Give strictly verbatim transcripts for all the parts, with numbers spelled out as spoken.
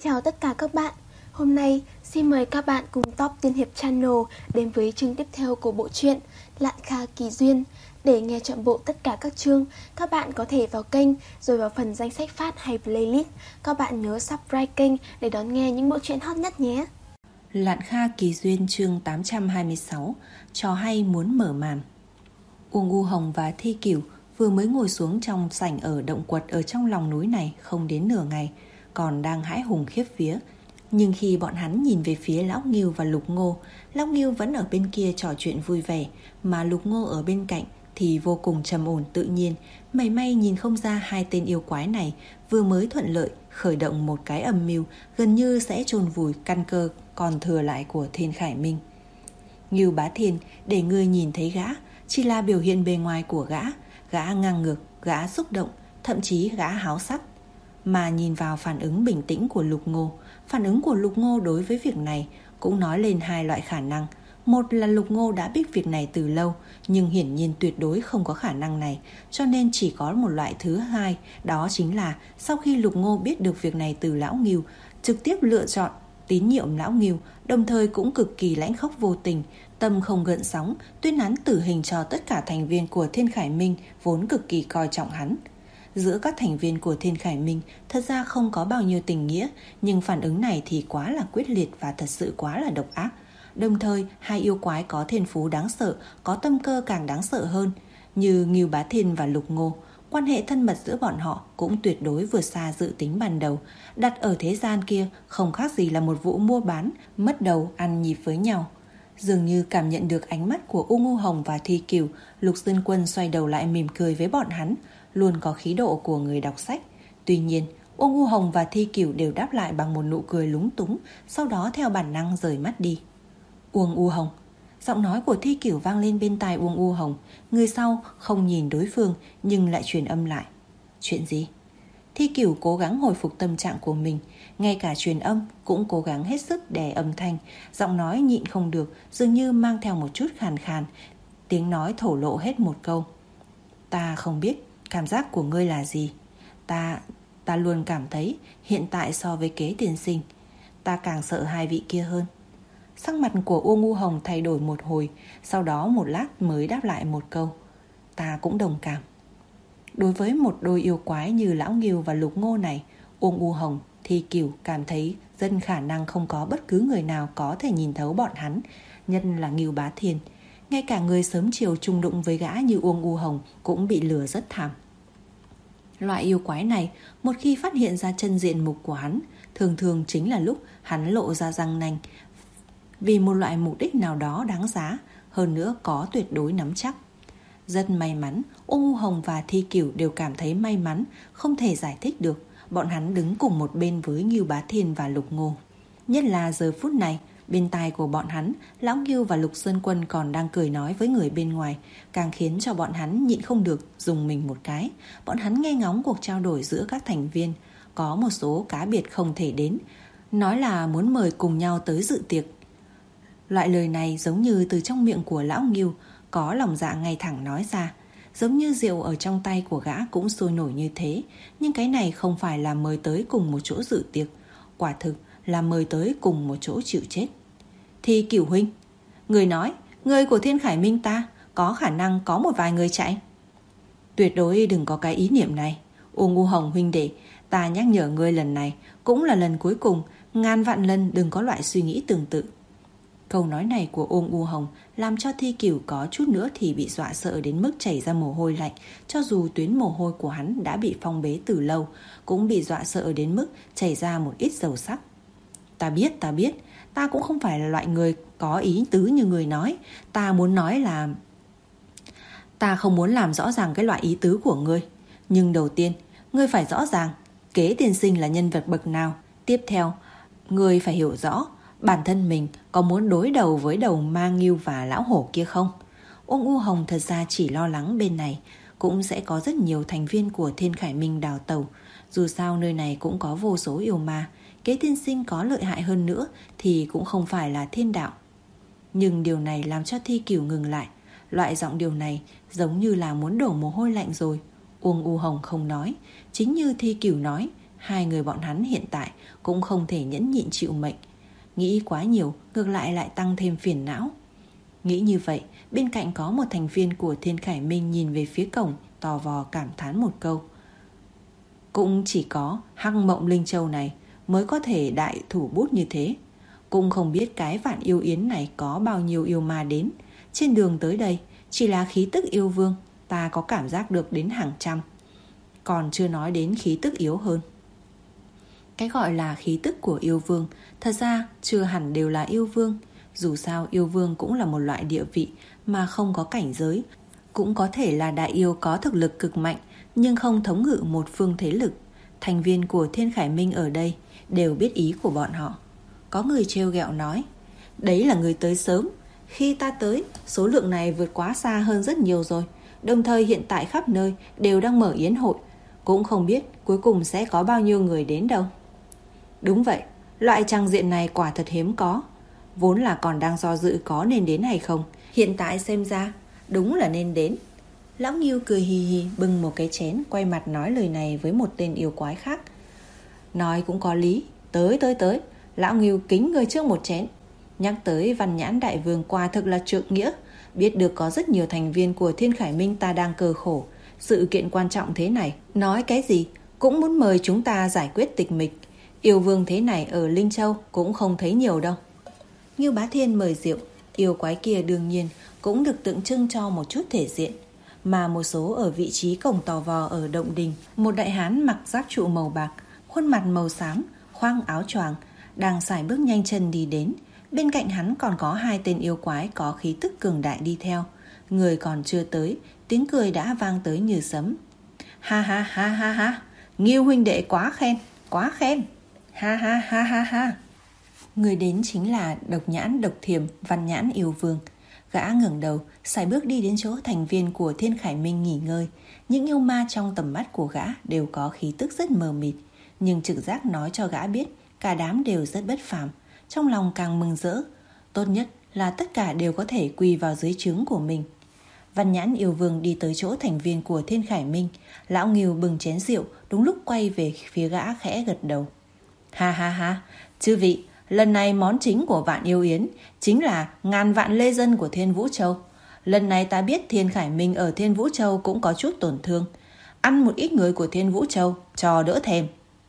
Chào tất cả các bạn. Hôm nay xin mời các bạn cùng Top Tiên Hiệp Channel đến với chương tiếp theo của bộ truyện Lạn Kha Kỳ Duyên. Để nghe trọn bộ tất cả các chương, các bạn có thể vào kênh rồi vào phần danh sách phát hay playlist. Các bạn nhớ subscribe kênh để đón nghe những bộ truyện hot nhất nhé. Lạn Kha Kỳ Duyên chương tám trăm hai mươi sáu. Trò hay muốn mở màn. Uông U Hồng và Thi Cửu vừa mới ngồi xuống trong sảnh ở động quật ở trong lòng núi này không đến nửa ngày, còn đang hãi hùng khiếp vía. Nhưng khi bọn hắn nhìn về phía Lão Ngưu và Lục Ngô, Lão Ngưu vẫn ở bên kia trò chuyện vui vẻ, mà Lục Ngô ở bên cạnh thì vô cùng trầm ổn tự nhiên. Mảy may nhìn không ra hai tên yêu quái này vừa mới thuận lợi khởi động một cái âm mưu gần như sẽ chôn vùi căn cơ còn thừa lại của Thiên Khải Minh. Ngưu Bá Thiên để ngươi nhìn thấy gã chỉ là biểu hiện bề ngoài của gã, gã ngang ngược, gã xúc động, thậm chí gã háo sắc. Mà nhìn vào phản ứng bình tĩnh của Lục Ngô, phản ứng của Lục Ngô đối với việc này cũng nói lên hai loại khả năng. Một là Lục Ngô đã biết việc này từ lâu, nhưng hiển nhiên tuyệt đối không có khả năng này, cho nên chỉ có một loại thứ hai, đó chính là sau khi Lục Ngô biết được việc này từ Lão Ngưu, trực tiếp lựa chọn tín nhiệm Lão Ngưu, đồng thời cũng cực kỳ lãnh khốc vô tình, tâm không gợn sóng, tuyên án tử hình cho tất cả thành viên của Thiên Khải Minh vốn cực kỳ coi trọng hắn. Giữa các thành viên của Thiên Khải Minh thật ra không có bao nhiêu tình nghĩa, nhưng phản ứng này thì quá là quyết liệt và thật sự quá là độc ác. Đồng thời, hai yêu quái có thiên phú đáng sợ, có tâm cơ càng đáng sợ hơn, như Ngưu Bá Thiên và Lục Ngô. Quan hệ thân mật giữa bọn họ cũng tuyệt đối vượt xa dự tính ban đầu. Đặt ở thế gian kia không khác gì là một vụ mua bán, mất đầu ăn nhịp với nhau. Dường như cảm nhận được ánh mắt của Uông U Hồng và Thi Cửu, Lục Sơn Quân xoay đầu lại mỉm cười với bọn hắn, luôn có khí độ của người đọc sách. Tuy nhiên, Uông U Hồng và Thi Cửu đều đáp lại bằng một nụ cười lúng túng, sau đó theo bản năng rời mắt đi. Uông U Hồng. Giọng nói của Thi Cửu vang lên bên tai Uông U Hồng. Người sau không nhìn đối phương nhưng lại truyền âm lại. Chuyện gì? Thi Cửu cố gắng hồi phục tâm trạng của mình, ngay cả truyền âm cũng cố gắng hết sức đè âm thanh, giọng nói nhịn không được, dường như mang theo một chút khàn khàn, tiếng nói thổ lộ hết một câu. Ta không biết cảm giác của ngươi là gì. Ta, ta luôn cảm thấy hiện tại so với Kế tiên sinh, ta càng sợ hai vị kia hơn. Sắc mặt của Uông U Hồng thay đổi một hồi, sau đó một lát mới đáp lại một câu. Ta cũng đồng cảm. Đối với một đôi yêu quái như Lão Ngưu và Lục Ngô này, Uông U Hồng, Thi Cửu cảm thấy dân khả năng không có bất cứ người nào có thể nhìn thấu bọn hắn, nhất là Ngưu Bá Thiên. Ngay cả người sớm chiều chung đụng với gã như Uông U Hồng cũng bị lừa rất thảm. Loại yêu quái này, một khi phát hiện ra chân diện mục của hắn, thường thường chính là lúc hắn lộ ra răng nanh, vì một loại mục đích nào đó đáng giá, hơn nữa có tuyệt đối nắm chắc. Rất may mắn, Uông U Hồng và Thi Cửu đều cảm thấy may mắn, không thể giải thích được. Bọn hắn đứng cùng một bên với Ngưu Bá Thiên và Lục Ngô. Nhất là giờ phút này, bên tai của bọn hắn, Lão Ngưu và Lục Sơn Quân còn đang cười nói với người bên ngoài, càng khiến cho bọn hắn nhịn không được dùng mình một cái. Bọn hắn nghe ngóng cuộc trao đổi giữa các thành viên, có một số cá biệt không thể đến, nói là muốn mời cùng nhau tới dự tiệc. Loại lời này giống như từ trong miệng của Lão Ngưu, có lòng dạ ngay thẳng nói ra, giống như rượu ở trong tay của gã cũng sôi nổi như thế. Nhưng cái này không phải là mời tới cùng một chỗ dự tiệc, quả thực là mời tới cùng một chỗ chịu chết. Thi Cửu huynh, người nói người của Thiên Khải Minh ta có khả năng có một vài người chạy. Tuyệt đối đừng có cái ý niệm này. Uông U Hồng huynh đệ, ta nhắc nhở ngươi lần này cũng là lần cuối cùng, ngàn vạn lần đừng có loại suy nghĩ tương tự. Câu nói này của Uông U Hồng làm cho Thi Cửu có chút nữa thì bị dọa sợ đến mức chảy ra mồ hôi lạnh. Cho dù tuyến mồ hôi của hắn đã bị phong bế từ lâu, cũng bị dọa sợ đến mức chảy ra một ít dầu sắc. Ta biết, ta biết, ta cũng không phải là loại người có ý tứ như người nói. Ta muốn nói là ta không muốn làm rõ ràng cái loại ý tứ của ngươi. Nhưng đầu tiên, ngươi phải rõ ràng Kế tiên sinh là nhân vật bậc nào. Tiếp theo, ngươi phải hiểu rõ bản thân mình có muốn đối đầu với đầu Ma Ngưu và Lão Hổ kia không? Uông U Hồng thật ra chỉ lo lắng bên này cũng sẽ có rất nhiều thành viên của Thiên Khải Minh đào tẩu. Dù sao nơi này cũng có vô số yêu ma, Kế tiên sinh có lợi hại hơn nữa thì cũng không phải là thiên đạo. Nhưng điều này làm cho Thi Cửu ngừng lại. Loại giọng điều này giống như là muốn đổ mồ hôi lạnh rồi. Uông U Hồng không nói. Chính như Thi Cửu nói, hai người bọn hắn hiện tại cũng không thể nhẫn nhịn chịu mệnh. Nghĩ quá nhiều ngược lại lại tăng thêm phiền não. Nghĩ như vậy, bên cạnh có một thành viên của Thiên Khải Minh nhìn về phía cổng, tò vò cảm thán một câu. Cũng chỉ có Hắc Mộng Linh Châu này mới có thể đại thủ bút như thế. Cũng không biết cái Vạn Yêu Yến này có bao nhiêu yêu ma đến. Trên đường tới đây, chỉ là khí tức yêu vương, ta có cảm giác được đến hàng trăm. Còn chưa nói đến khí tức yếu hơn. Cái gọi là khí tức của yêu vương, thật ra chưa hẳn đều là yêu vương. Dù sao yêu vương cũng là một loại địa vị mà không có cảnh giới. Cũng có thể là đại yêu có thực lực cực mạnh, nhưng không thống ngự một phương thế lực. Thành viên của Thiên Khải Minh ở đây đều biết ý của bọn họ. Có người trêu ghẹo nói, đấy là người tới sớm. Khi ta tới, số lượng này vượt quá xa hơn rất nhiều rồi. Đồng thời hiện tại khắp nơi đều đang mở yến hội. Cũng không biết cuối cùng sẽ có bao nhiêu người đến đâu. Đúng vậy, loại trang diện này quả thật hiếm có. Vốn là còn đang do dự có nên đến hay không. Hiện tại xem ra đúng là nên đến. Lão Ngưu cười hì hì bưng một cái chén, quay mặt nói lời này với một tên yêu quái khác. Nói cũng có lý. Tới tới tới, Lão Ngưu kính ngươi trước một chén. Nhắc tới Văn Nhãn Đại Vương quả thực là trượng nghĩa. Biết được có rất nhiều thành viên của Thiên Khải Minh ta đang cơ khổ. Sự kiện quan trọng thế này, nói cái gì cũng muốn mời chúng ta giải quyết tịch mịch. Yêu vương thế này ở Linh Châu cũng không thấy nhiều đâu. Ngưu Bá Thiên mời rượu, yêu quái kia đương nhiên cũng được tượng trưng cho một chút thể diện. Mà một số ở vị trí cổng tò vò ở động đình, một đại hán mặc giáp trụ màu bạc, khuôn mặt màu xám, khoác áo choàng, đang sải bước nhanh chân đi đến. Bên cạnh hắn còn có hai tên yêu quái có khí tức cường đại đi theo. Người còn chưa tới, tiếng cười đã vang tới như sấm. Ha ha ha ha ha, Ngưu huynh đệ quá khen, quá khen. Ha ha ha ha ha. Người đến chính là Độc Nhãn Độc Thiềm, Văn Nhãn yêu vương. Gã ngẩng đầu, sải bước đi đến chỗ thành viên của Thiên Khải Minh nghỉ ngơi. Những yêu ma trong tầm mắt của gã đều có khí tức rất mờ mịt, nhưng trực giác nói cho gã biết cả đám đều rất bất phàm. Trong lòng càng mừng rỡ, tốt nhất là tất cả đều có thể quy vào dưới trướng của mình. Văn Nhãn yêu vương đi tới chỗ thành viên của Thiên Khải Minh. Lão Ngưu bừng chén rượu, đúng lúc quay về phía gã khẽ gật đầu. Ha ha ha, chư vị, lần này món chính của Vạn Yêu Yến chính là ngàn vạn lê dân của Thiên Vũ Châu. Lần này ta biết Thiên Khải Minh ở Thiên Vũ Châu cũng có chút tổn thương. Ăn một ít người của Thiên Vũ Châu cho đỡ thèm,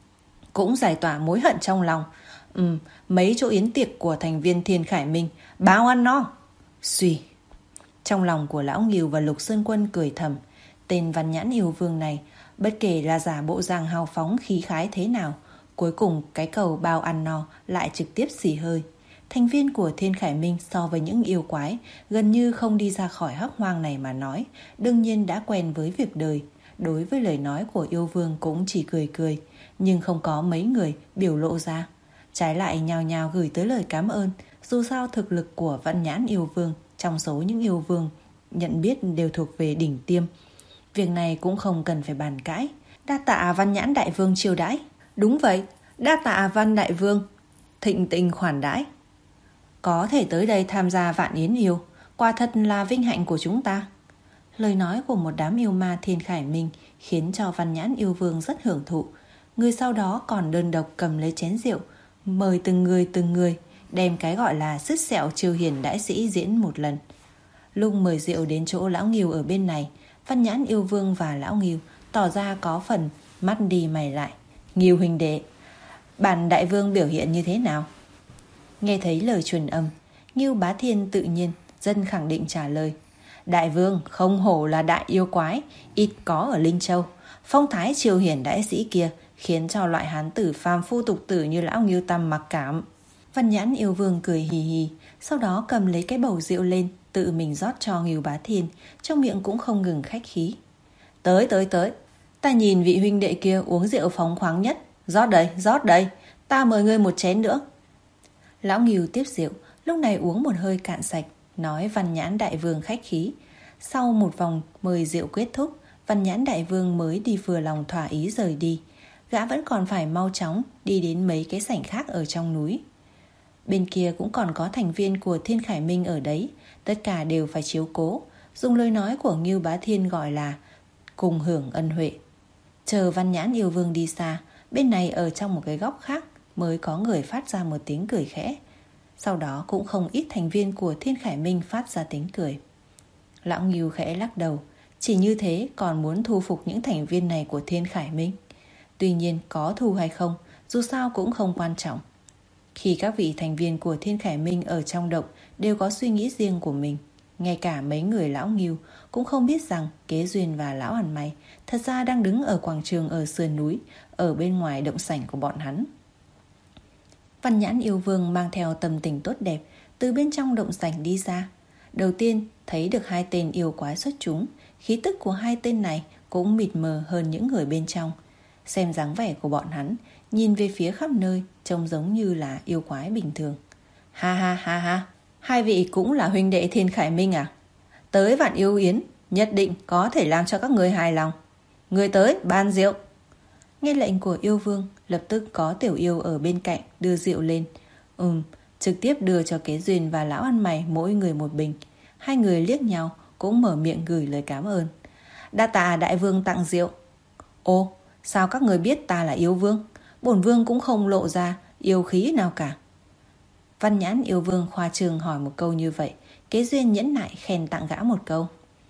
cũng giải tỏa mối hận trong lòng. Ừ, mấy chỗ yến tiệc của thành viên Thiên Khải Minh bao ăn no. Suy. Trong lòng của Lão Ngưu và Lục Sơn Quân cười thầm. Tên Văn Nhãn yêu vương này, bất kể là giả bộ dàng hào phóng khí khái thế nào, cuối cùng cái cầu bao ăn no lại trực tiếp xì hơi. Thành viên của Thiên Khải Minh so với những yêu quái gần như không đi ra khỏi hắc hoang này mà nói, đương nhiên đã quen với việc đời. Đối với lời nói của yêu vương cũng chỉ cười cười, nhưng không có mấy người biểu lộ ra. Trái lại nhào nhào gửi tới lời cảm ơn. Dù sao thực lực của Văn Nhãn yêu vương trong số những yêu vương nhận biết đều thuộc về đỉnh tiêm. Việc này cũng không cần phải bàn cãi. Đa tạ Văn Nhãn Đại Vương chiêu đãi. Đúng vậy, đa tạ Văn Đại Vương thịnh tình khoản đãi. Có thể tới đây tham gia Vạn Yến yêu, quả thật là vinh hạnh của chúng ta. Lời nói của một đám yêu ma Thiên Khải Minh khiến cho Văn Nhãn yêu vương rất hưởng thụ. Người sau đó còn đơn độc cầm lấy chén rượu, mời từng người từng người, đem cái gọi là sứt sẹo Triều Hiền đại sĩ diễn một lần. Lúc mời rượu đến chỗ Lão Ngưu ở bên này, Văn Nhãn yêu vương và Lão Ngưu tỏ ra có phần mắt đi mày lại. Ngưu huynh đệ, bản đại vương biểu hiện như thế nào? Nghe thấy lời truyền âm, Ngưu Bá Thiên tự nhiên dân khẳng định trả lời. Đại vương không hổ là đại yêu quái, ít có ở Linh Châu. Phong thái Triều Hiển đại sĩ kia khiến cho loại hán tử phàm phu tục tử như Lão Ngưu Tâm mặc cảm. Văn Nhãn yêu vương cười hì hì, sau đó cầm lấy cái bầu rượu lên, tự mình rót cho Ngưu Bá Thiên, trong miệng cũng không ngừng khách khí. Tới tới tới, ta nhìn vị huynh đệ kia uống rượu phóng khoáng nhất. Rót đây, rót đây, ta mời ngươi một chén nữa. Lão Ngưu tiếp rượu, lúc này uống một hơi cạn sạch, nói Văn Nhãn Đại Vương khách khí. Sau một vòng mời rượu kết thúc, Văn Nhãn Đại Vương mới đi vừa lòng thỏa ý rời đi. Gã vẫn còn phải mau chóng đi đến mấy cái sảnh khác ở trong núi. Bên kia cũng còn có thành viên của Thiên Khải Minh ở đấy, tất cả đều phải chiếu cố. Dùng lời nói của Ngưu Bá Thiên gọi là cùng hưởng ân huệ. Chờ Văn Nhãn yêu vương đi xa, Bên này ở trong một cái góc khác mới có người phát ra một tiếng cười khẽ. Sau đó cũng không ít thành viên của Thiên Khải Minh phát ra tiếng cười. Lão Ngưu khẽ lắc đầu. Chỉ như thế còn muốn thu phục những thành viên này của Thiên Khải Minh. Tuy nhiên có thu hay không, dù sao cũng không quan trọng. Khi các vị thành viên của Thiên Khải Minh ở trong động đều có suy nghĩ riêng của mình, ngay cả mấy người lão Ngưu cũng không biết rằng Kế Duyên và lão Ăn Mày thật ra đang đứng ở quảng trường ở sườn núi, ở bên ngoài động sảnh của bọn hắn. Văn Nhãn Yêu Vương mang theo tâm tình tốt đẹp từ bên trong động sảnh đi ra. Đầu tiên thấy được hai tên yêu quái xuất chúng, khí tức của hai tên này cũng mịt mờ hơn những người bên trong. Xem dáng vẻ của bọn hắn, nhìn về phía khắp nơi trông giống như là yêu quái bình thường. Ha ha ha ha, hai vị cũng là huynh đệ Thiên Khải Minh à? Tới Vạn Yêu Yến nhất định có thể làm cho các người hài lòng. Người tới ban rượu. Nghe lệnh của yêu vương, lập tức có tiểu yêu ở bên cạnh đưa rượu lên. Ừm, trực tiếp đưa cho Kế Duyên và lão Ăn Mày mỗi người một bình. Hai người liếc nhau cũng mở miệng gửi lời cảm ơn. Đa tạ đại vương tặng rượu. Ồ, sao các người biết ta là yêu vương? Bổn vương cũng không lộ ra yêu khí nào cả. Văn Nhãn Yêu Vương khoa trương hỏi một câu như vậy. Kế Duyên nhẫn nại khen tặng gã một câu.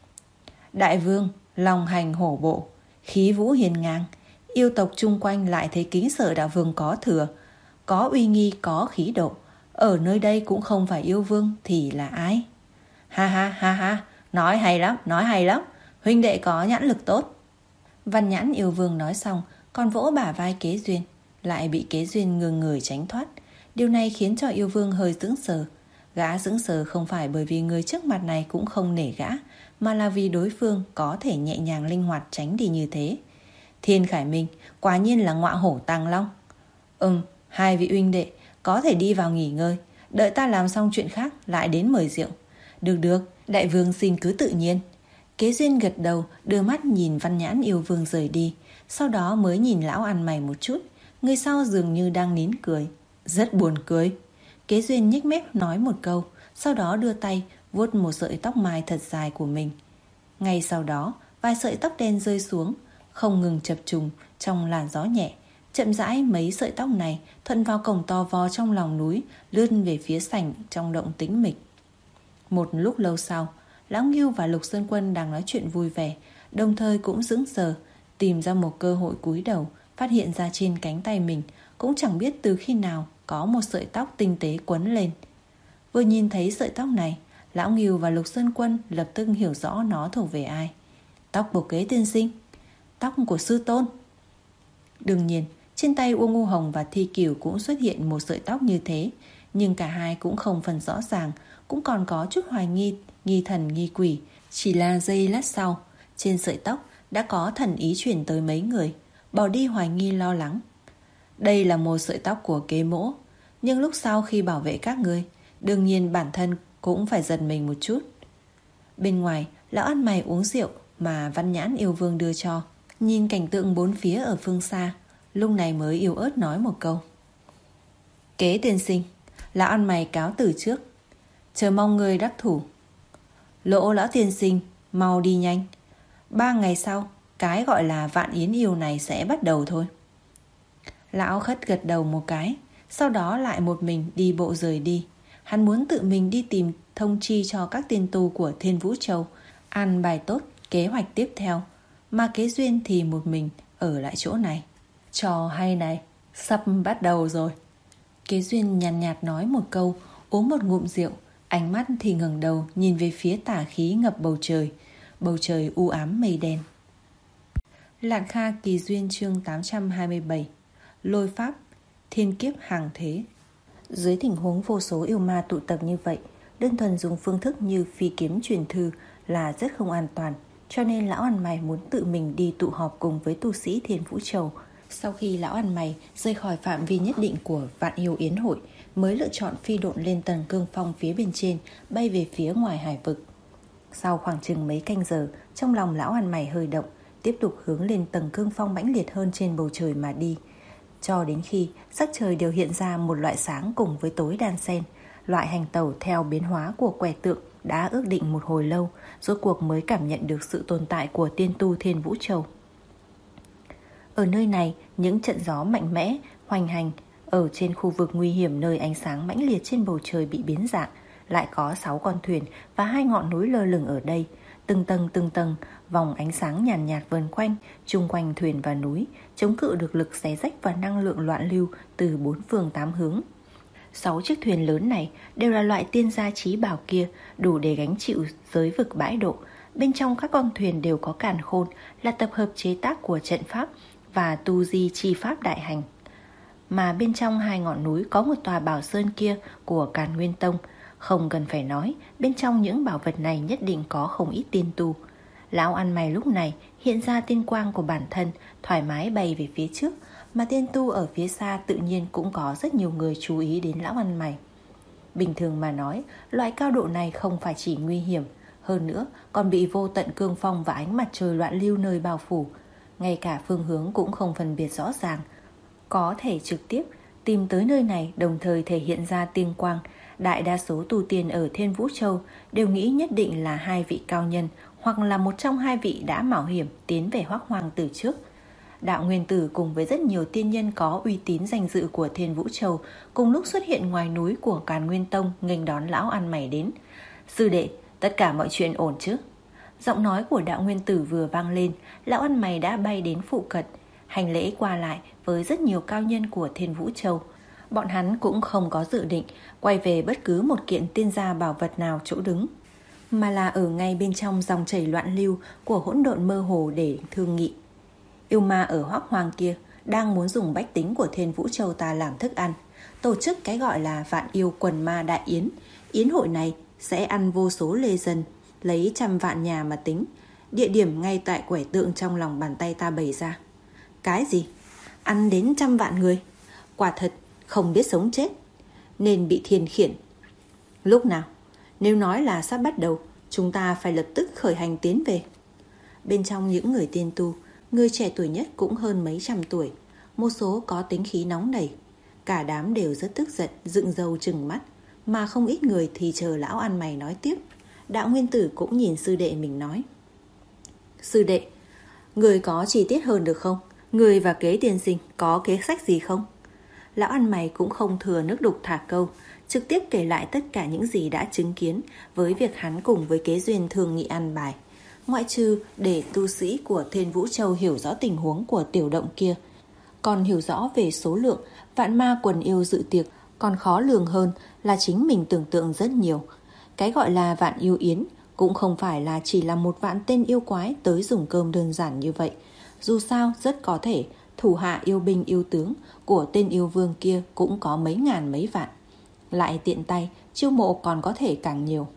Đại vương lòng hành hổ bộ, khí vũ hiền ngang, yêu tộc chung quanh lại thấy kính sợ đạo vương có thừa, có uy nghi, có khí độ. Ở nơi đây cũng không phải yêu vương thì là ai? Ha ha ha ha, nói hay lắm, nói hay lắm. Huynh đệ có nhãn lực tốt. Văn Nhãn Yêu Vương nói xong còn vỗ bả vai Kế Duyên, lại bị Kế Duyên ngừng người tránh thoát. Điều này khiến cho yêu vương hơi sững sờ. Gã sững sờ không phải bởi vì người trước mặt này cũng không nể gã, mà là vì đối phương có thể nhẹ nhàng linh hoạt tránh đi như thế. Thiên Khải Minh quả nhiên là ngọa hổ tàng long. Ừm, hai vị huynh đệ có thể đi vào nghỉ ngơi, đợi ta làm xong chuyện khác lại đến mời rượu. Được được, đại vương xin cứ tự nhiên. Kế Duyên gật đầu, đưa mắt nhìn Văn Nhãn Yêu Vương rời đi, sau đó mới nhìn lão Ăn Mày một chút. Người sau dường như đang nín cười. Rất buồn cười. Kế Duyên nhếch mép nói một câu, sau đó đưa tay vuốt một sợi tóc mai thật dài của mình. Ngay sau đó vài sợi tóc đen rơi xuống, không ngừng chập trùng trong làn gió nhẹ. Chậm rãi mấy sợi tóc này thuận vào cổng to vò trong lòng núi, lướt về phía sảnh trong động tĩnh mịch. Một lúc lâu sau, Lão Ngưu và Lục Sơn Quân đang nói chuyện vui vẻ, đồng thời cũng sững sờ, tìm ra một cơ hội cúi đầu, phát hiện ra trên cánh tay mình cũng chẳng biết từ khi nào có một sợi tóc tinh tế quấn lên. Vừa nhìn thấy sợi tóc này, Lão Ngưu và Lục Sơn Quân lập tức hiểu rõ nó thuộc về ai. Tóc của Kế tiên sinh, tóc của sư tôn. Đương nhiên, trên tay Uông Ngu Hồng và Thi Cửu cũng xuất hiện một sợi tóc như thế, nhưng cả hai cũng không phần rõ ràng, cũng còn có chút hoài nghi, nghi thần nghi quỷ. Chỉ là giây lát sau, trên sợi tóc đã có thần ý chuyển tới mấy người, bỏ đi hoài nghi lo lắng. Đây là một sợi tóc của Kế mỗ, nhưng lúc sau khi bảo vệ các ngươi, đương nhiên bản thân cũng phải giật mình một chút. Bên ngoài, lão Ăn Mày uống rượu mà Văn Nhãn Yêu Vương đưa cho, nhìn cảnh tượng bốn phía ở phương xa, lúc này mới yếu ớt nói một câu. Kế tiên sinh, lão Ăn Mày cáo từ trước, chờ mong người đắc thủ. Lỗ lão tiên sinh, mau đi nhanh. Ba ngày sau, cái gọi là vạn yến yêu này sẽ bắt đầu thôi. Lão Khất gật đầu một cái, sau đó lại một mình đi bộ rời đi. Hắn muốn tự mình đi tìm thông chi cho các tiên tu của Thiên Vũ Châu, an bài tốt kế hoạch tiếp theo. Mà Kế Duyên thì một mình ở lại chỗ này. Trò hay này, sắp bắt đầu rồi. Kế Duyên nhàn nhạt, nhạt nói một câu, uống một ngụm rượu, ánh mắt thì ngẩng đầu nhìn về phía tà khí ngập bầu trời. Bầu trời u ám mây đen. Lạn Kha Kỳ Duyên chương tám trăm hai mươi bảy. Lôi pháp, thiên kiếp hàng thế. Dưới tình huống vô số yêu ma tụ tập như vậy, đơn thuần dùng phương thức như phi kiếm truyền thư là rất không an toàn, cho nên lão Ăn Mày muốn tự mình đi tụ họp cùng với tu sĩ Thiên Vũ Châu. Sau khi lão Ăn Mày rời khỏi phạm vi nhất định của Vạn Yêu Yến hội, mới lựa chọn phi độn lên tầng cương phong phía bên trên, bay về phía ngoài hải vực. Sau khoảng chừng mấy canh giờ, trong lòng lão Ăn Mày hơi động, tiếp tục hướng lên tầng cương phong mãnh liệt hơn trên bầu trời mà đi, cho đến khi sắc trời đều hiện ra một loại sáng cùng với tối đan xen. Loại hành tẩu theo biến hóa của quẻ tượng đã ước định một hồi lâu, rốt cuộc mới cảm nhận được sự tồn tại của tiên tu Thiên Vũ Châu. Ở nơi này, những trận gió mạnh mẽ, hoành hành. Ở trên khu vực nguy hiểm nơi ánh sáng mãnh liệt trên bầu trời bị biến dạng, lại có sáu con thuyền và hai ngọn núi lơ lửng ở đây. Từng tầng từng tầng, vòng ánh sáng nhàn nhạt, nhạt vần quanh, chung quanh thuyền và núi, chống cự được lực xé rách và năng lượng loạn lưu từ bốn phương tám hướng. Sáu chiếc thuyền lớn này đều là loại tiên gia trí bảo kia, đủ để gánh chịu giới vực bãi độ. Bên trong các con thuyền đều có càn khôn, là tập hợp chế tác của trận pháp và tu di chi pháp đại hành. Mà bên trong hai ngọn núi có một tòa bảo sơn kia của Càn Nguyên Tông. Không cần phải nói, bên trong những bảo vật này nhất định có không ít tiên tu. Lão ăn mày lúc này hiện ra tiên quang của bản thân, thoải mái bay về phía trước, mà tiên tu ở phía xa tự nhiên cũng có rất nhiều người chú ý đến lão ăn mày. Bình thường mà nói, loại cao độ này không phải chỉ nguy hiểm, hơn nữa còn bị vô tận cương phong và ánh mặt trời loạn lưu nơi bao phủ. Ngay cả phương hướng cũng không phân biệt rõ ràng, có thể trực tiếp tìm tới nơi này, đồng thời thể hiện ra tiên quang. Đại đa số tu tiên ở Thiên Vũ Châu đều nghĩ nhất định là hai vị cao nhân, hoặc là một trong hai vị đã mạo hiểm tiến về Hoắc Hoang từ trước. Đạo Nguyên Tử cùng với rất nhiều tiên nhân có uy tín danh dự của Thiên Vũ Châu cùng lúc xuất hiện ngoài núi của Càn Nguyên Tông nghênh đón lão ăn mày đến. Sư đệ, tất cả mọi chuyện ổn chứ? Giọng nói của Đạo Nguyên Tử vừa vang lên, lão ăn mày đã bay đến phụ cận, hành lễ qua lại với rất nhiều cao nhân của Thiên Vũ Châu. Bọn hắn cũng không có dự định quay về bất cứ một kiện tiên gia bảo vật nào chỗ đứng, mà là ở ngay bên trong dòng chảy loạn lưu của hỗn độn mơ hồ để thương nghị. Yêu ma ở Hoắc Hoang kia đang muốn dùng bách tính của Thiên Vũ Châu ta làm thức ăn, tổ chức cái gọi là Vạn Yêu Quần Ma Đại Yến. Yến hội này sẽ ăn vô số lê dân, lấy trăm vạn nhà mà tính. Địa điểm ngay tại quẻ tượng trong lòng bàn tay ta bày ra. Cái gì? Ăn đến trăm vạn người? Quả thật không biết sống chết, nên bị thiên khiển. Lúc nào? Nếu nói là sắp bắt đầu, chúng ta phải lập tức khởi hành tiến về. Bên trong những người tiên tu, người trẻ tuổi nhất cũng hơn mấy trăm tuổi, một số có tính khí nóng nảy. Cả đám đều rất tức giận, dựng râu trừng mắt, mà không ít người thì chờ lão ăn mày nói tiếp. Đạo Nguyên Tử cũng nhìn sư đệ mình nói: Sư đệ, người có chi tiết hơn được không? Người và Kế tiên sinh có kế sách gì không? Lão ăn mày cũng không thừa nước đục thả câu, trực tiếp kể lại tất cả những gì đã chứng kiến với việc hắn cùng với Kế Duyên thương nghị ăn bài. Ngoại trừ để tu sĩ của Thiên Vũ Châu hiểu rõ tình huống của tiểu động kia, còn hiểu rõ về số lượng vạn ma quần yêu dự tiệc còn khó lường hơn là chính mình tưởng tượng rất nhiều. Cái gọi là Vạn Yêu Yến cũng không phải là chỉ là một vạn tên yêu quái tới dùng cơm đơn giản như vậy. Dù sao rất có thể thủ hạ yêu binh yêu tướng của tên yêu vương kia cũng có mấy ngàn mấy vạn, lại tiện tay chiêu mộ còn có thể càng nhiều.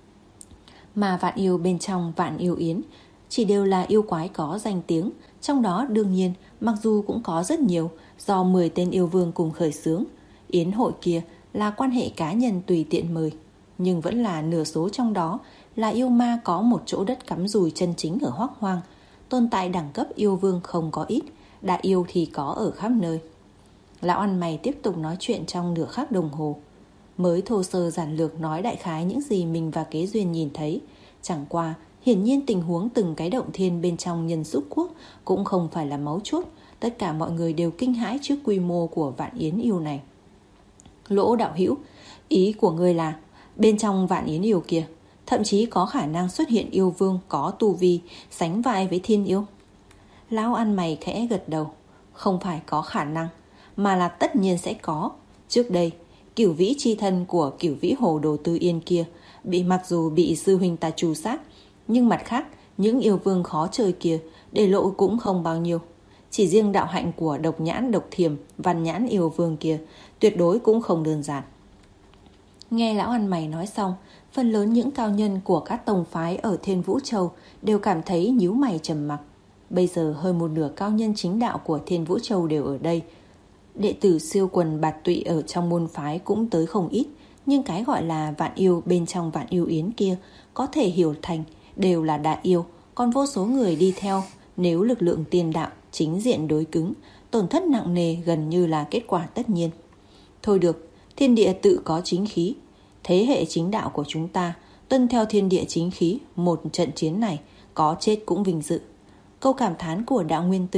Mà vạn yêu bên trong Vạn Yêu Yến chỉ đều là yêu quái có danh tiếng, trong đó đương nhiên mặc dù cũng có rất nhiều do mười tên yêu vương cùng khởi xướng. Yến hội kia là quan hệ cá nhân tùy tiện mời, nhưng vẫn là nửa số trong đó là yêu ma có một chỗ đất cắm rùi chân chính ở Hoắc Hoang. Tồn tại đẳng cấp yêu vương không có ít, đại yêu thì có ở khắp nơi. Lão ăn mày tiếp tục nói chuyện trong nửa khắc đồng hồ, mới thô sơ giản lược nói đại khái những gì mình và Kế Duyên nhìn thấy. Chẳng qua hiển nhiên tình huống từng cái động thiên bên trong Nhân Xúc Quốc cũng không phải là mấu chốt. Tất cả mọi người đều kinh hãi trước quy mô của Vạn Yến Yêu này. Lỗ đạo hữu, ý của ngươi là bên trong Vạn Yến Yêu kia thậm chí có khả năng xuất hiện yêu vương có tu vi sánh vai với thiên yêu? Lão ăn mày khẽ gật đầu. Không phải có khả năng, mà là tất nhiên sẽ có. Trước đây Cửu Vĩ chi thân của Cửu Vĩ Hồ Đồ Tư Yên kia bị mặc dù bị sư huynh ta trù sát, nhưng mặt khác những yêu vương khó chơi kia để lộ cũng không bao nhiêu. Chỉ riêng đạo hạnh của Độc Nhãn, Độc Thiềm, Văn Nhãn yêu vương kia tuyệt đối cũng không đơn giản. Nghe lão ăn mày nói xong, phần lớn những cao nhân của các tông phái ở Thiên Vũ Châu đều cảm thấy nhíu mày trầm mặc. Bây giờ hơn một nửa cao nhân chính đạo của Thiên Vũ Châu đều ở đây. Đệ tử siêu quần bạt tụy ở trong môn phái cũng tới không ít, nhưng cái gọi là vạn yêu bên trong Vạn Yêu Yến kia có thể hiểu thành đều là đại yêu, còn vô số người đi theo. Nếu lực lượng tiên đạo chính diện đối cứng, tổn thất nặng nề gần như là kết quả tất nhiên. Thôi được, thiên địa tự có chính khí. Thế hệ chính đạo của chúng ta tuân theo thiên địa chính khí, một trận chiến này có chết cũng vinh dự. Câu cảm thán của Đạo Nguyên Tử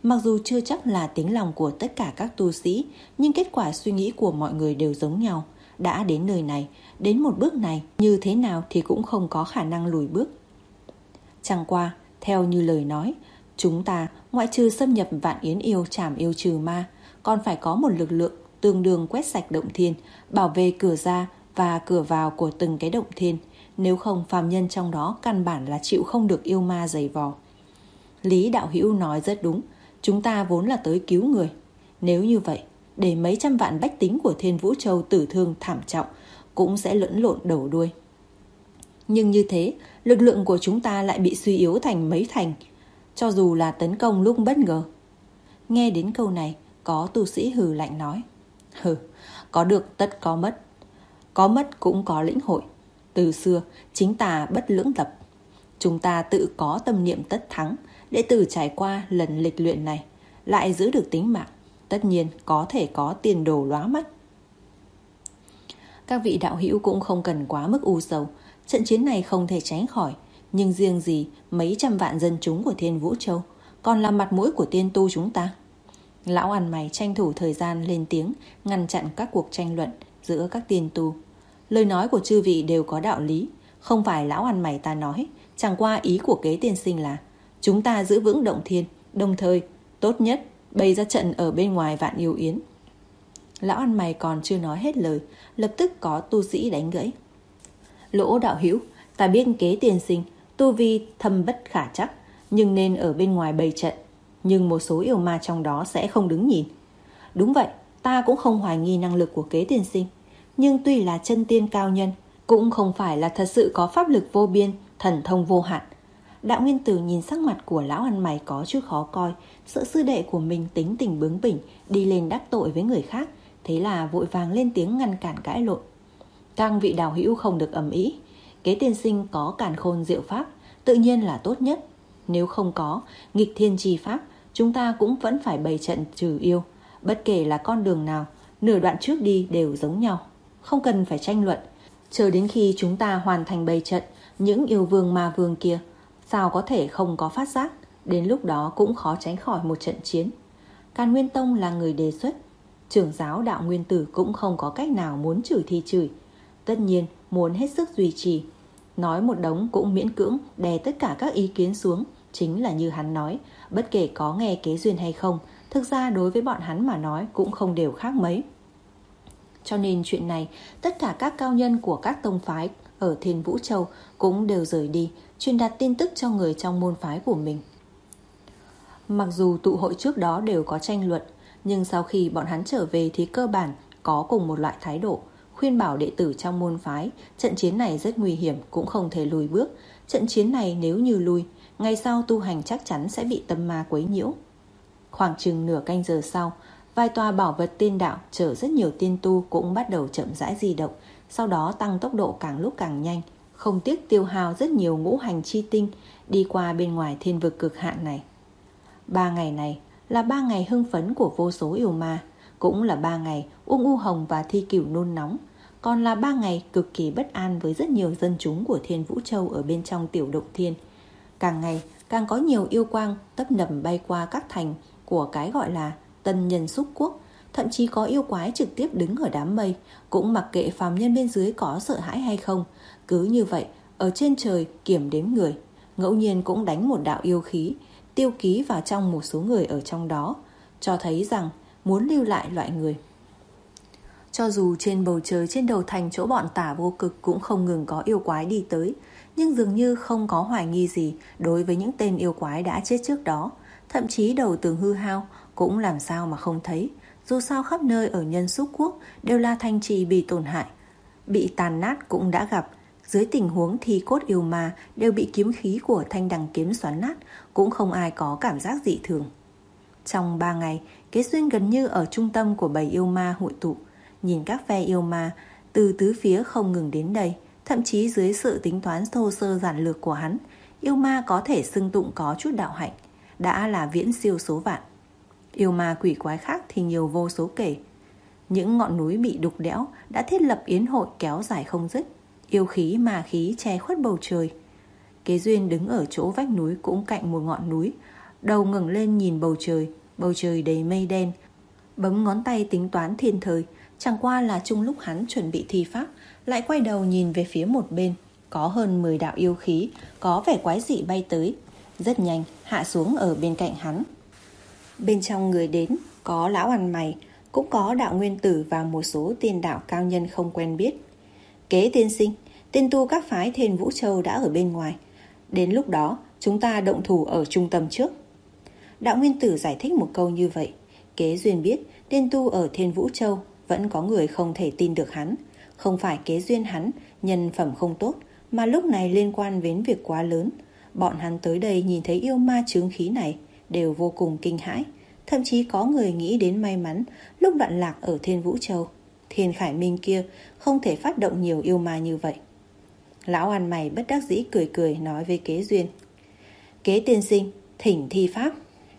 Mặc dù chưa chắc là tiếng lòng của tất cả các tu sĩ, nhưng kết quả suy nghĩ của mọi người đều giống nhau. Đã đến nơi này, đến một bước này, như thế nào thì cũng không có khả năng lùi bước. Chẳng qua, theo như lời nói, chúng ta ngoại trừ xâm nhập Vạn Yến Yêu trảm yêu trừ ma, còn phải có một lực lượng tương đương quét sạch động thiên, bảo vệ cửa ra và cửa vào của từng cái động thiên. Nếu không, phàm nhân trong đó căn bản là chịu không được yêu ma giày vò. Lý đạo hữu nói rất đúng, chúng ta vốn là tới cứu người. Nếu như vậy, để mấy trăm vạn bách tính của Thiên Vũ Châu tử thương thảm trọng, cũng sẽ lẫn lộn đầu đuôi. Nhưng như thế, lực lượng của chúng ta lại bị suy yếu thành mấy thành, cho dù là tấn công lúc bất ngờ. Nghe đến câu này, có tu sĩ hừ lạnh nói: Hừ, có được tất có mất, có mất cũng có lĩnh hội. Từ xưa, chính ta bất lưỡng lập. Chúng ta tự có tâm niệm tất thắng, đệ tử trải qua lần lịch luyện này, lại giữ được tính mạng, tất nhiên có thể có tiền đồ lóa mắt. Các vị đạo hữu cũng không cần quá mức u sầu, trận chiến này không thể tránh khỏi, nhưng riêng gì mấy trăm vạn dân chúng của Thiên Vũ Châu còn là mặt mũi của tiên tu chúng ta. Lão ăn mày tranh thủ thời gian lên tiếng, ngăn chặn các cuộc tranh luận giữa các tiên tu. Lời nói của chư vị đều có đạo lý, không phải lão ăn mày ta nói, chẳng qua ý của Kế tiên sinh là chúng ta giữ vững động thiên, đồng thời tốt nhất bày ra trận ở bên ngoài Vạn Yêu Yến. Lão ăn mày còn chưa nói hết lời, lập tức có tu sĩ đánh gãy. Lỗ đạo hữu, ta biết Kế tiên sinh tu vi thâm bất khả chắc, nhưng nên ở bên ngoài bày trận, nhưng một số yêu ma trong đó sẽ không đứng nhìn. Đúng vậy, ta cũng không hoài nghi năng lực của Kế tiên sinh, nhưng tuy là chân tiên cao nhân, cũng không phải là thật sự có pháp lực vô biên, thần thông vô hạn. Đạo Nguyên Tử nhìn sắc mặt của lão ăn mày có chút khó coi, sợ sư đệ của mình tính tình bướng bỉnh, đi lên đắc tội với người khác, thế là vội vàng lên tiếng ngăn cản cãi lộn. Các vị đạo hữu không được ầm ĩ, Kế tiên sinh có càn khôn diệu pháp, tự nhiên là tốt nhất. Nếu không có nghịch thiên chi pháp, chúng ta cũng vẫn phải bày trận trừ yêu. Bất kể là con đường nào, nửa đoạn trước đi đều giống nhau, không cần phải tranh luận. Chờ đến khi chúng ta hoàn thành bày trận, những yêu vương ma vương kia sao có thể không có phát giác, đến lúc đó cũng khó tránh khỏi một trận chiến. Càn Nguyên Tông là người đề xuất, trưởng giáo Đạo Nguyên Tử cũng không có cách nào, muốn chửi thì chửi, tất nhiên muốn hết sức duy trì. Nói một đống cũng miễn cưỡng đè tất cả các ý kiến xuống. Chính là như hắn nói, bất kể có nghe Kế duyên hay không, thực ra đối với bọn hắn mà nói cũng không đều khác mấy. Cho nên chuyện này, tất cả các cao nhân của các tông phái ở Thiên Vũ Châu cũng đều rời đi, truyền đạt tin tức cho người trong môn phái của mình. Mặc dù tụ hội trước đó đều có tranh luận, nhưng sau khi bọn hắn trở về thì cơ bản có cùng một loại thái độ, khuyên bảo đệ tử trong môn phái, trận chiến này rất nguy hiểm, cũng không thể lùi bước. Trận chiến này nếu như lùi, ngày sau tu hành chắc chắn sẽ bị tâm ma quấy nhiễu. Khoảng chừng nửa canh giờ sau, vài tòa bảo vật tiên đạo chở rất nhiều tiên tu cũng bắt đầu chậm rãi di động, sau đó tăng tốc độ càng lúc càng nhanh, không tiếc tiêu hao rất nhiều ngũ hành chi tinh đi qua bên ngoài thiên vực cực hạn này. Ba ngày này là ba ngày hưng phấn của vô số yêu ma, cũng là ba ngày Ung U Hồng và Thi Cửu nôn nóng, còn là ba ngày cực kỳ bất an với rất nhiều dân chúng của Thiên Vũ Châu ở bên trong tiểu động thiên. Càng ngày càng có nhiều yêu quang tấp nập bay qua các thành của cái gọi là Tân Nhân Xúc Quốc, thậm chí có yêu quái trực tiếp đứng ở đám mây, cũng mặc kệ phàm nhân bên dưới có sợ hãi hay không, cứ như vậy ở trên trời kiểm đếm người, ngẫu nhiên cũng đánh một đạo yêu khí tiêu ký vào trong một số người ở trong đó, cho thấy rằng muốn lưu lại loại người. Cho dù trên bầu trời trên đầu thành chỗ bọn Tả Vô Cực cũng không ngừng có yêu quái đi tới, nhưng dường như không có hoài nghi gì đối với những tên yêu quái đã chết trước đó. Thậm chí đầu tường hư hao cũng làm sao mà không thấy. Dù sao khắp nơi ở Nhân Xúc Quốc đều là thành trì bị tổn hại, bị tàn nát cũng đã gặp. Dưới tình huống thi cốt yêu ma đều bị kiếm khí của thanh đằng kiếm xoắn nát, cũng không ai có cảm giác dị thường. Trong ba ngày, Kế Xuyên gần như ở trung tâm của bầy yêu ma hội tụ, nhìn các phe yêu ma từ tứ phía không ngừng đến đây. Thậm chí dưới sự tính toán thô sơ giản lược của hắn, yêu ma có thể xưng tụng có chút đạo hạnh đã là viễn siêu số vạn. Yêu ma quỷ quái khác thì nhiều vô số kể. Những ngọn núi bị đục đẽo đã thiết lập yến hội kéo dài không dứt, yêu khí ma khí che khuất bầu trời. Kế Duyên đứng ở chỗ vách núi cũng cạnh một ngọn núi, đầu ngẩng lên nhìn bầu trời, bầu trời đầy mây đen, bấm ngón tay tính toán thiên thời. Chẳng qua là chung lúc hắn chuẩn bị thi pháp, lại quay đầu nhìn về phía một bên, có hơn mười đạo yêu khí, có vẻ quái dị bay tới, rất nhanh hạ xuống ở bên cạnh hắn. Bên trong người đến có lão ăn mày, cũng có đạo nguyên tử và một số tiên đạo cao nhân không quen biết. Kế tiên sinh, tiên tu các phái Thiên Vũ Châu đã ở bên ngoài, đến lúc đó chúng ta động thủ ở trung tâm trước. Đạo nguyên tử giải thích một câu như vậy. Kế Duyên biết tiên tu ở Thiên Vũ Châu vẫn có người không thể tin được hắn. Không phải Kế Duyên hắn nhân phẩm không tốt, mà lúc này liên quan đến việc quá lớn. Bọn hắn tới đây nhìn thấy yêu ma chướng khí này đều vô cùng kinh hãi. Thậm chí có người nghĩ đến may mắn lúc đoạn lạc ở Thiên Vũ Châu, Thiên Khải Minh kia không thể phát động nhiều yêu ma như vậy. Lão ăn mày bất đắc dĩ cười cười nói với Kế Duyên: Kế tiên sinh, thỉnh thi pháp.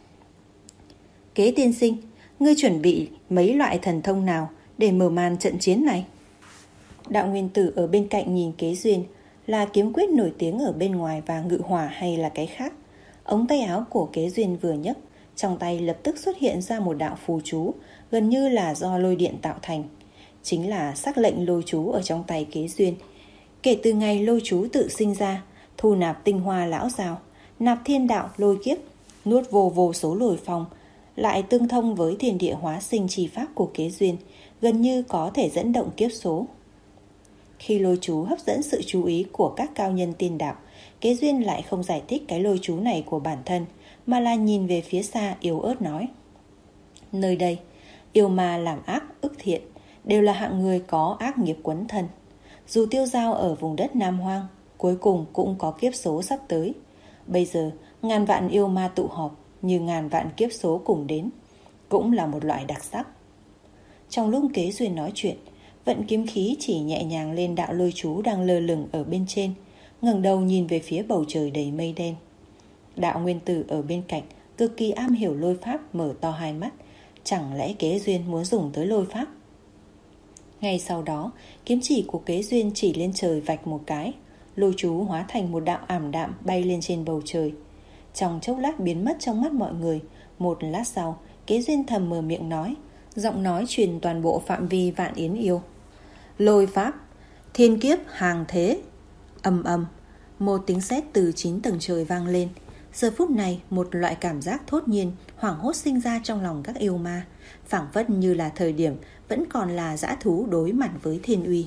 Kế tiên sinh, ngươi chuẩn bị mấy loại thần thông nào để mở màn trận chiến này? Đạo nguyên tử ở bên cạnh nhìn Kế Duyên, là kiếm quyết nổi tiếng ở bên ngoài và ngự hỏa hay là cái khác. Ống tay áo của Kế Duyên vừa nhấc, trong tay lập tức xuất hiện ra một đạo phù chú, gần như là do lôi điện tạo thành. Chính là sắc lệnh lôi chú ở trong tay Kế Duyên. Kể từ ngày lôi chú tự sinh ra, thu nạp tinh hoa lão rào, nạp thiên đạo lôi kiếp, nuốt vô vô số lôi phong, lại tương thông với thiên địa hóa sinh chi pháp của Kế Duyên, gần như có thể dẫn động kiếp số. Khi lôi chú hấp dẫn sự chú ý của các cao nhân tiên đạo, Kế Duyên lại không giải thích cái lôi chú này của bản thân, mà là nhìn về phía xa yếu ớt nói: Nơi đây, yêu ma làm ác ức thiện, đều là hạng người có ác nghiệp quấn thân. Dù tiêu dao ở vùng đất Nam Hoang, cuối cùng cũng có kiếp số sắp tới. Bây giờ, ngàn vạn yêu ma tụ họp, như ngàn vạn kiếp số cùng đến, cũng là một loại đặc sắc. Trong lúc Kế Duyên nói chuyện, vận kiếm khí chỉ nhẹ nhàng lên đạo lôi chú đang lơ lửng ở bên trên, ngẩng đầu nhìn về phía bầu trời đầy mây đen. Đạo nguyên tử ở bên cạnh cực kỳ am hiểu lôi pháp mở to hai mắt. Chẳng lẽ Kế Duyên muốn dùng tới lôi pháp? Ngay sau đó, kiếm chỉ của Kế Duyên chỉ lên trời vạch một cái, lôi chú hóa thành một đạo ảm đạm bay lên trên bầu trời, trong chốc lát biến mất trong mắt mọi người. Một lát sau, Kế Duyên thầm mở miệng nói, giọng nói truyền toàn bộ phạm vi Vạn Yến Yêu: Lôi pháp, thiên kiếp hàng thế. Ầm ầm, một tiếng sét từ chín tầng trời vang lên. Giờ phút này, một loại cảm giác thốt nhiên, hoảng hốt sinh ra trong lòng các yêu ma, phảng phất như là thời điểm vẫn còn là dã thú đối mặt với thiên uy.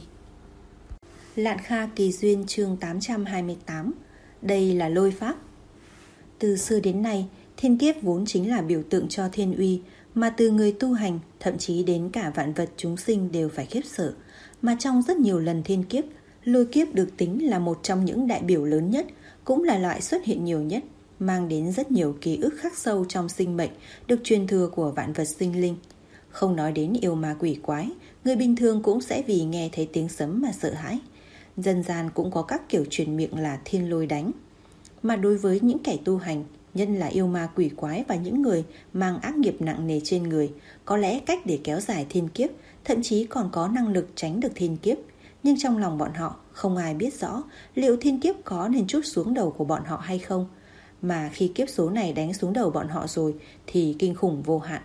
Lạn Kha Kỳ Duyên chương tám trăm hai mươi tám. Đây là lôi pháp. Từ xưa đến nay, thiên kiếp vốn chính là biểu tượng cho thiên uy, mà từ người tu hành, thậm chí đến cả vạn vật chúng sinh đều phải khiếp sợ. Mà trong rất nhiều lần thiên kiếp, lôi kiếp được tính là một trong những đại biểu lớn nhất, cũng là loại xuất hiện nhiều nhất, mang đến rất nhiều ký ức khắc sâu trong sinh mệnh, được truyền thừa của vạn vật sinh linh. Không nói đến yêu ma quỷ quái, người bình thường cũng sẽ vì nghe thấy tiếng sấm mà sợ hãi. Dân gian cũng có các kiểu truyền miệng là thiên lôi đánh. Mà đối với những kẻ tu hành, nhân là yêu ma quỷ quái và những người mang ác nghiệp nặng nề trên người, có lẽ cách để kéo dài thiên kiếp, thậm chí còn có năng lực tránh được thiên kiếp. Nhưng trong lòng bọn họ không ai biết rõ liệu thiên kiếp có nên trút xuống đầu của bọn họ hay không. Mà khi kiếp số này đánh xuống đầu bọn họ rồi thì kinh khủng vô hạn.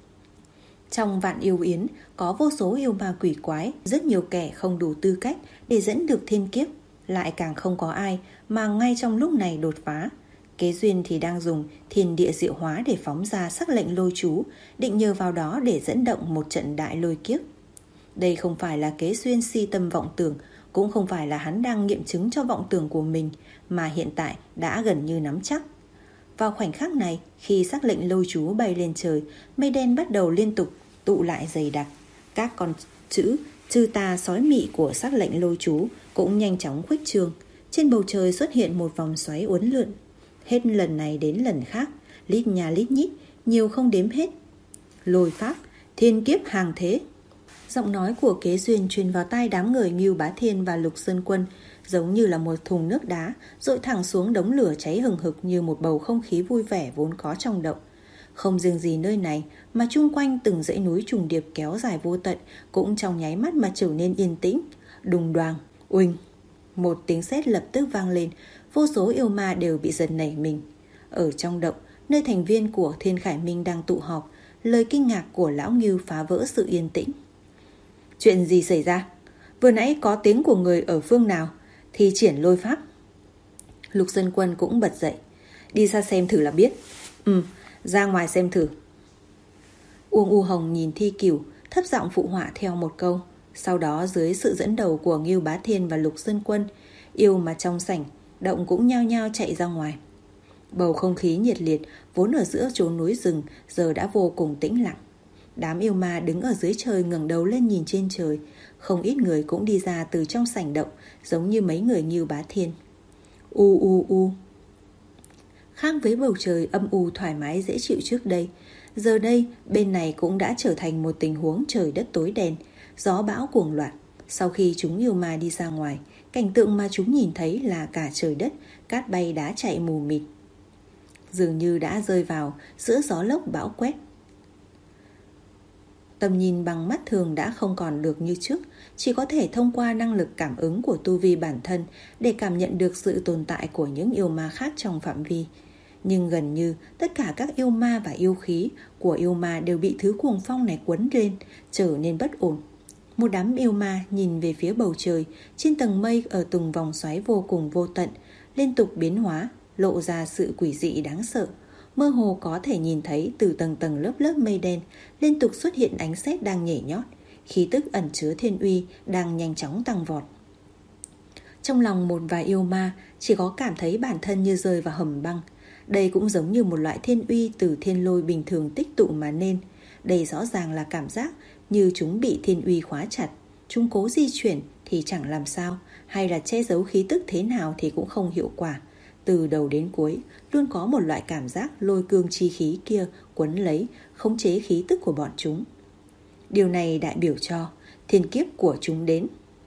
Trong Vạn Yêu Yến có vô số yêu ma quỷ quái, rất nhiều kẻ không đủ tư cách để dẫn được thiên kiếp, lại càng không có ai mà ngay trong lúc này đột phá. Kế Duyên thì đang dùng thiên địa diệu hóa để phóng ra sắc lệnh lôi chú, định nhờ vào đó để dẫn động một trận đại lôi kiếp. Đây không phải là Kế Duyên si tâm vọng tưởng, cũng không phải là hắn đang nghiệm chứng cho vọng tưởng của mình, mà hiện tại đã gần như nắm chắc. Vào khoảnh khắc này, khi sắc lệnh lôi chú bay lên trời, mây đen bắt đầu liên tục tụ lại dày đặc. Các con chữ chư ta sói mị của sắc lệnh lôi chú cũng nhanh chóng khuếch trương. Trên bầu trời xuất hiện một vòng xoáy uốn lượn, hết lần này đến lần khác, lít nhà lít nhít, nhiều không đếm hết. Lôi pháp, thiên kiếp hàng thế. Giọng nói của Kế Duyên truyền vào tai đám người Ngưu Bá Thiên và Lục Sơn Quân, giống như là một thùng nước đá dội thẳng xuống đống lửa cháy hừng hực, như một bầu không khí vui vẻ vốn có trong động. Không riêng gì nơi này, mà chung quanh từng dãy núi trùng điệp kéo dài vô tận cũng trong nháy mắt mà trở nên yên tĩnh. Đùng đoàng, uỳnh, một tiếng sét lập tức vang lên, vô số yêu ma đều bị giật nảy mình. Ở trong động, nơi thành viên của Thiên Khải Minh đang tụ họp. Lời kinh ngạc của lão Ngưu phá vỡ sự yên tĩnh. Chuyện gì xảy ra? Vừa nãy có tiếng của người ở phương nào thi triển lôi pháp? Lục Dân Quân cũng bật dậy. Đi ra xem thử là biết. Ừ, ra ngoài xem thử. Uông U Hồng nhìn Thi Cửu, thấp giọng phụ họa theo một câu. Sau đó dưới sự dẫn đầu của Ngưu Bá Thiên và Lục Dân Quân, yêu mà trong sảnh, động cũng nhao nhao chạy ra ngoài. Bầu không khí nhiệt liệt vốn ở giữa chốn núi rừng giờ đã vô cùng tĩnh lặng. Đám yêu ma đứng ở dưới trời ngẩng đầu lên nhìn trên trời. Không ít người cũng đi ra từ trong sảnh động, giống như mấy người Ngưu Bá Thiên. U u u. Khác với bầu trời âm u thoải mái dễ chịu trước đây, giờ đây bên này cũng đã trở thành một tình huống trời đất tối đen, gió bão cuồng loạn. Sau khi chúng yêu ma đi ra ngoài, cảnh tượng mà chúng nhìn thấy là cả trời đất, cát bay đá chạy mù mịt, dường như đã rơi vào giữa gió lốc bão quét. Tầm nhìn bằng mắt thường đã không còn được như trước, chỉ có thể thông qua năng lực cảm ứng của tu vi bản thân để cảm nhận được sự tồn tại của những yêu ma khác trong phạm vi. Nhưng gần như tất cả các yêu ma và yêu khí của yêu ma đều bị thứ cuồng phong này quấn lên, trở nên bất ổn. Một đám yêu ma nhìn về phía bầu trời, trên tầng mây ở từng vòng xoáy vô cùng vô tận, liên tục biến hóa, lộ ra sự quỷ dị đáng sợ. Mơ hồ có thể nhìn thấy từ tầng tầng lớp lớp mây đen liên tục xuất hiện ánh sét đang nhảy nhót, khí tức ẩn chứa thiên uy đang nhanh chóng tăng vọt. Trong lòng một vài yêu ma chỉ có cảm thấy bản thân như rơi vào hầm băng. Đây cũng giống như một loại thiên uy từ thiên lôi bình thường tích tụ mà nên. Đây rõ ràng là cảm giác như chúng bị thiên uy khóa chặt. Chúng cố di chuyển thì chẳng làm sao, hay là che giấu khí tức thế nào thì cũng không hiệu quả. Từ đầu đến cuối luôn có một loại cảm giác lôi cương chi khí kia quấn lấy, khống chế khí tức của bọn chúng. Điều này đại biểu cho thiên kiếp của chúng đến.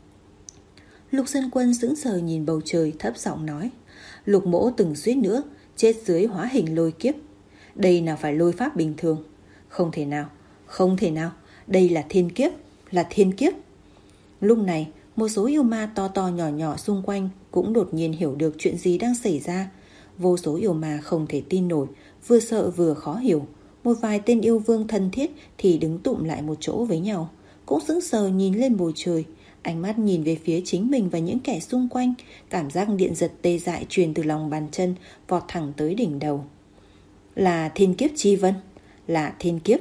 Lục Dân Quân sững sờ nhìn bầu trời, thấp giọng nói: Lục mỗ từng suýt nữa chết dưới hóa hình lôi kiếp. Đây nào phải lôi pháp bình thường. Không thể nào, không thể nào. Đây là thiên kiếp, là thiên kiếp. Lúc này một số yêu ma to to nhỏ nhỏ xung quanh cũng đột nhiên hiểu được chuyện gì đang xảy ra. Vô số yêu ma không thể tin nổi, vừa sợ vừa khó hiểu. Một vài tên yêu vương thân thiết thì đứng tụm lại một chỗ với nhau, cũng sững sờ nhìn lên bầu trời. Ánh mắt nhìn về phía chính mình và những kẻ xung quanh, cảm giác điện giật tê dại truyền từ lòng bàn chân vọt thẳng tới đỉnh đầu. Là thiên kiếp chi vân, là thiên kiếp.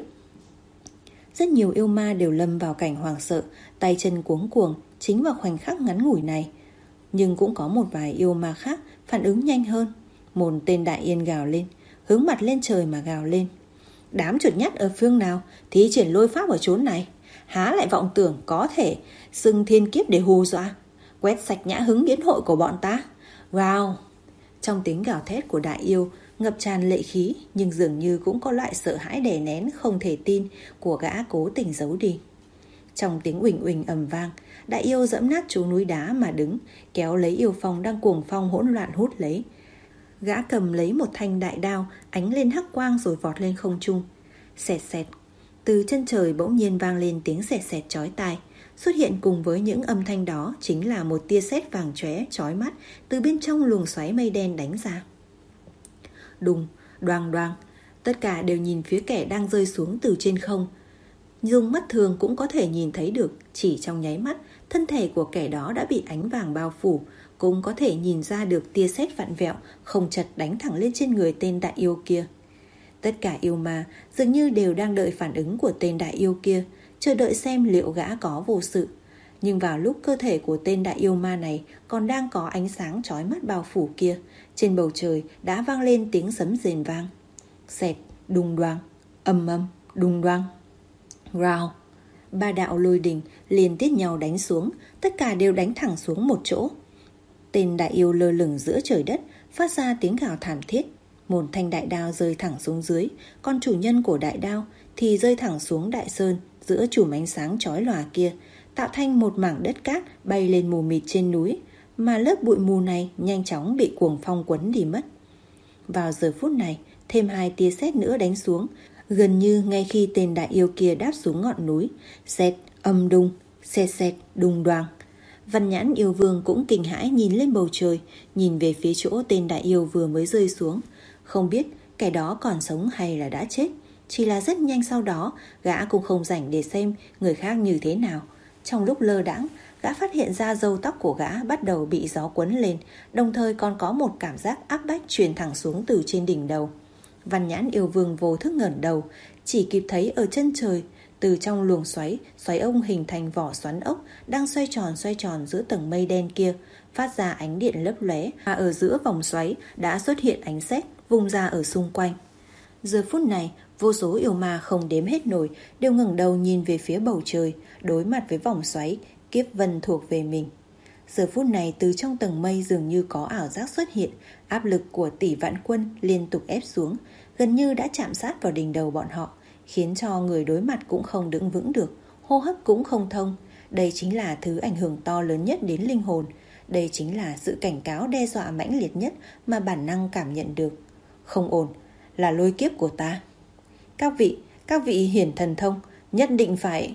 Rất nhiều yêu ma đều lâm vào cảnh hoảng sợ, tay chân cuống cuồng chính vào khoảnh khắc ngắn ngủi này. Nhưng cũng có một vài yêu ma khác phản ứng nhanh hơn. Một tên đại yên gào lên, hướng mặt lên trời mà gào lên: Đám chuột nhắt ở phương nào thi triển lôi pháp ở chốn này, há lại vọng tưởng có thể xưng thiên kiếp để hù dọa, quét sạch nhã hứng yến hội của bọn ta. Wow! Trong tiếng gào thét của đại yêu ngập tràn lệ khí, nhưng dường như cũng có loại sợ hãi đè nén không thể tin của gã cố tình giấu đi. Trong tiếng uỳnh uỳnh ầm vang, đại yêu dẫm nát chú núi đá mà đứng, kéo lấy yêu phong đang cuồng phong hỗn loạn hút lấy. Gã cầm lấy một thanh đại đao, ánh lên hắc quang rồi vọt lên không trung. Xẹt xẹt, từ chân trời bỗng nhiên vang lên tiếng xẹt xẹt chói tai. Xuất hiện cùng với những âm thanh đó chính là một tia sét vàng chóe chói mắt từ bên trong luồng xoáy mây đen đánh ra. Đùng, đoàng đoàng, tất cả đều nhìn phía kẻ đang rơi xuống từ trên không. Dùng mắt thường cũng có thể nhìn thấy được, chỉ trong nháy mắt, thân thể của kẻ đó đã bị ánh vàng bao phủ. Cũng có thể nhìn ra được tia sét vặn vẹo, không chật đánh thẳng lên trên người tên đại yêu kia. Tất cả yêu ma dường như đều đang đợi phản ứng của tên đại yêu kia, chờ đợi xem liệu gã có vô sự. Nhưng vào lúc cơ thể của tên đại yêu ma này còn đang có ánh sáng chói mắt bao phủ kia, trên bầu trời đã vang lên tiếng sấm rền vang. Xẹt, đùng đoàng, ầm ầm, đùng đoàng. Rào, ba đạo lôi đình liên tiếp nhau đánh xuống, tất cả đều đánh thẳng xuống một chỗ. Tên đại yêu lơ lửng giữa trời đất, phát ra tiếng gào thảm thiết. Một thanh đại đao rơi thẳng xuống dưới, còn chủ nhân của đại đao thì rơi thẳng xuống đại sơn giữa chùm ánh sáng chói lòa kia, tạo thành một mảng đất cát bay lên mù mịt trên núi, mà lớp bụi mù này nhanh chóng bị cuồng phong quấn đi mất. Vào giờ phút này, thêm hai tia sét nữa đánh xuống, gần như ngay khi tên đại yêu kia đáp xuống ngọn núi. Sét âm đùng, sét sét đùng đoàng. Văn Nhãn yêu vương cũng kinh hãi nhìn lên bầu trời, nhìn về phía chỗ tên đại yêu vừa mới rơi xuống. Không biết kẻ đó còn sống hay là đã chết. Chỉ là rất nhanh sau đó, gã cũng không rảnh để xem người khác như thế nào. Trong lúc lơ đãng, gã phát hiện ra râu tóc của gã bắt đầu bị gió quấn lên, đồng thời còn có một cảm giác áp bách truyền thẳng xuống từ trên đỉnh đầu. Văn Nhãn yêu vương vô thức ngẩng đầu, chỉ kịp thấy ở chân trời, từ trong luồng xoáy, xoáy ông hình thành vỏ xoắn ốc đang xoay tròn xoay tròn giữa tầng mây đen kia, phát ra ánh điện lấp lóe, mà ở giữa vòng xoáy đã xuất hiện ánh sét vung ra ở xung quanh. Giờ phút này, vô số yêu ma không đếm hết nổi đều ngẩng đầu nhìn về phía bầu trời, đối mặt với vòng xoáy, kiếp vân thuộc về mình. Giờ phút này từ trong tầng mây dường như có ảo giác xuất hiện, áp lực của tỷ vạn quân liên tục ép xuống, gần như đã chạm sát vào đỉnh đầu bọn họ, khiến cho người đối mặt cũng không đứng vững được, hô hấp cũng không thông. Đây chính là thứ ảnh hưởng to lớn nhất đến linh hồn. Đây chính là sự cảnh cáo đe dọa mãnh liệt nhất mà bản năng cảm nhận được. Không ổn, là lôi kiếp của ta. Các vị, các vị hiển thần thông, nhất định phải...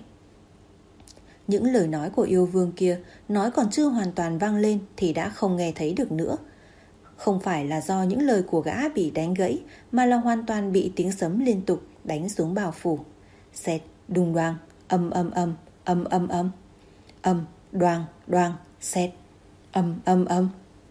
Những lời nói của yêu vương kia nói còn chưa hoàn toàn vang lên thì đã không nghe thấy được nữa. Không phải là do những lời của gã bị đánh gãy, mà là hoàn toàn bị tiếng sấm liên tục đánh xuống bao phủ. Xẹt, đùng đoàng, âm âm âm, âm âm âm, âm, đoàng, đoàng, xẹt, âm âm âm.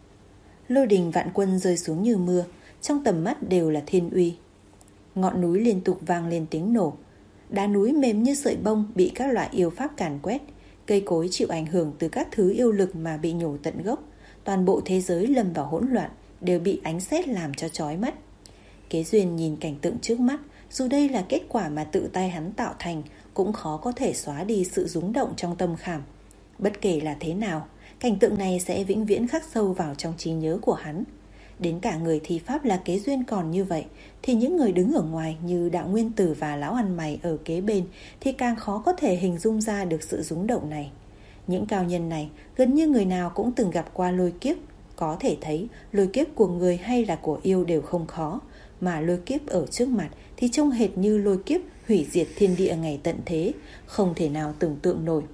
Lôi đình vạn quân rơi xuống như mưa, trong tầm mắt đều là thiên uy. Ngọn núi liên tục vang lên tiếng nổ. Đá núi mềm như sợi bông bị các loại yêu pháp càn quét. Cây cối chịu ảnh hưởng từ các thứ yêu lực mà bị nhổ tận gốc. Toàn bộ thế giới lâm vào hỗn loạn, đều bị ánh sét làm cho chói mắt. Kế Duyên nhìn cảnh tượng trước mắt, dù đây là kết quả mà tự tay hắn tạo thành, cũng khó có thể xóa đi sự rúng động trong tâm khảm. Bất kể là thế nào, cảnh tượng này sẽ vĩnh viễn khắc sâu vào trong trí nhớ của hắn. Đến cả người thi pháp là Kế Duyên còn như vậy, thì những người đứng ở ngoài như Đạo Nguyên Tử và Lão Ăn Mày ở kế bên thì càng khó có thể hình dung ra được sự rúng động này. Những cao nhân này gần như người nào cũng từng gặp qua lôi kiếp. Có thể thấy lôi kiếp của người hay là của yêu đều không khó, mà lôi kiếp ở trước mặt thì trông hệt như lôi kiếp hủy diệt thiên địa ngày tận thế, không thể nào tưởng tượng nổi.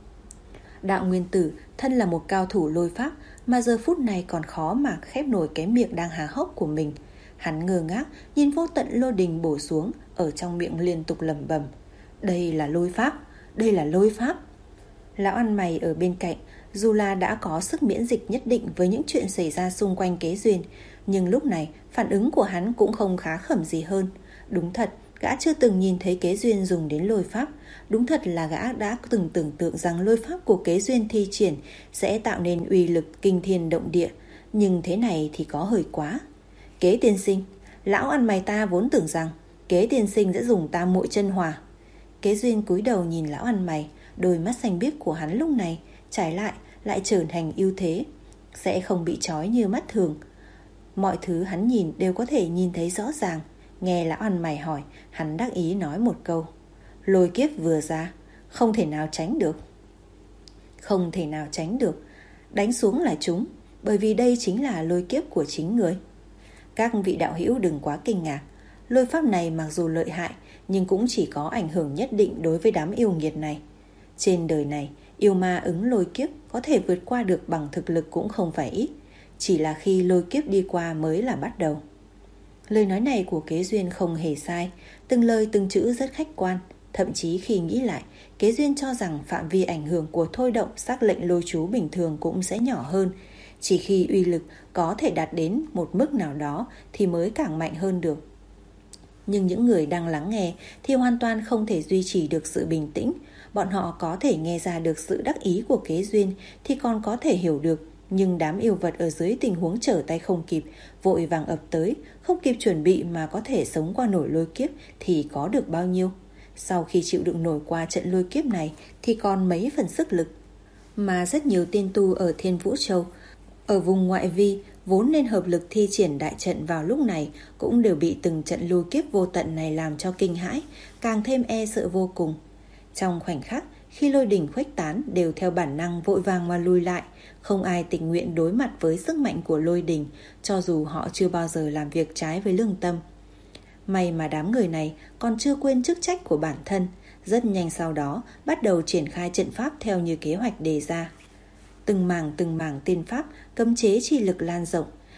Đạo Nguyên Tử thân là một cao thủ lôi pháp, mà giờ phút này còn khó mà khép nổi cái miệng đang há hốc của mình. Hắn ngơ ngác nhìn vô tận lôi đình bổ xuống, ở trong miệng liên tục lẩm bẩm: đây là lôi pháp, đây là lôi pháp. Lão Ăn Mày ở bên cạnh, dù là đã có sức miễn dịch nhất định với những chuyện xảy ra xung quanh Kế Duyên, nhưng lúc này phản ứng của hắn cũng không khá khẩm gì hơn. Đúng thật, gã chưa từng nhìn thấy Kế Duyên dùng đến lôi pháp. Đúng thật là gã đã từng tưởng tượng rằng lôi pháp của Kế Duyên thi triển sẽ tạo nên uy lực kinh thiên động địa, nhưng thế này thì có hơi quá. Kế tiên sinh, Lão Ăn Mày ta vốn tưởng rằng Kế tiên sinh sẽ dùng tam muội chân hỏa. Kế Duyên cúi đầu nhìn Lão Ăn Mày, đôi mắt xanh biếc của hắn lúc này trải lại lại trở thành ưu thế, sẽ không bị trói như mắt thường. Mọi thứ hắn nhìn đều có thể nhìn thấy rõ ràng. Nghe Lão Ăn Mày hỏi, hắn đắc ý nói một câu: lôi kiếp vừa ra, không thể nào tránh được. Không thể nào tránh được, đánh xuống là chúng, bởi vì đây chính là lôi kiếp của chính người. Các vị đạo hữu đừng quá kinh ngạc, lôi pháp này mặc dù lợi hại, nhưng cũng chỉ có ảnh hưởng nhất định đối với đám yêu nghiệt này. Trên đời này, yêu ma ứng lôi kiếp có thể vượt qua được bằng thực lực cũng không phải ít, chỉ là khi lôi kiếp đi qua mới là bắt đầu. Lời nói này của Kế Duyên không hề sai, từng lời từng chữ rất khách quan. Thậm chí khi nghĩ lại, Kế Duyên cho rằng phạm vi ảnh hưởng của thôi động sắc lệnh lôi chú bình thường cũng sẽ nhỏ hơn. Chỉ khi uy lực có thể đạt đến một mức nào đó thì mới càng mạnh hơn được. Nhưng những người đang lắng nghe thì hoàn toàn không thể duy trì được sự bình tĩnh. Bọn họ có thể nghe ra được sự đắc ý của Kế Duyên thì còn có thể hiểu được, nhưng đám yêu vật ở dưới tình huống trở tay không kịp, vội vàng ập tới, không kịp chuẩn bị mà có thể sống qua nổi lôi kiếp thì có được bao nhiêu. Sau khi chịu đựng nổi qua trận lôi kiếp này thì còn mấy phần sức lực. Mà rất nhiều tiên tu ở Thiên Vũ Châu, ở vùng ngoại vi vốn nên hợp lực thi triển đại trận vào lúc này, cũng đều bị từng trận lôi kiếp vô tận này làm cho kinh hãi, càng thêm e sợ vô cùng. Trong khoảnh khắc khi lôi đỉnh khuếch tán, đều theo bản năng vội vàng mà lùi lại. Không ai tình nguyện đối mặt với sức mạnh của lôi đỉnh, cho dù họ chưa bao giờ làm việc trái với lương tâm. May mà đám người này còn chưa quên chức trách của bản thân, rất nhanh sau đó bắt đầu triển khai trận pháp theo như kế hoạch đề ra. Từng mảng từng mảng tiên pháp, cấm chế chi lực lan rộng,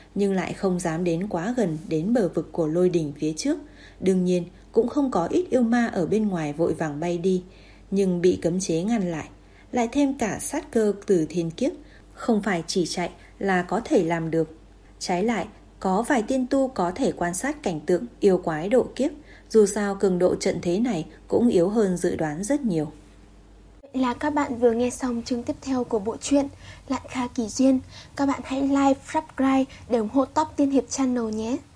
nhưng lại không dám đến quá gần đến bờ vực của lôi đỉnh phía trước. Đương nhiên, cũng không có ít yêu ma ở bên ngoài vội vàng bay đi, nhưng bị cấm chế ngăn lại. Lại thêm cả sát cơ từ thiên kiếp, không phải chỉ chạy là có thể làm được. Trái lại, có vài tiên tu có thể quan sát cảnh tượng yêu quái độ kiếp. Dù sao cường độ trận thế này cũng yếu hơn dự đoán rất nhiều. Vậy là các bạn vừa nghe xong chương tiếp theo của bộ truyện Lạn Kha Kỳ Duyên. Các bạn hãy like, subscribe để ủng hộ Top Tiên Hiệp Channel nhé.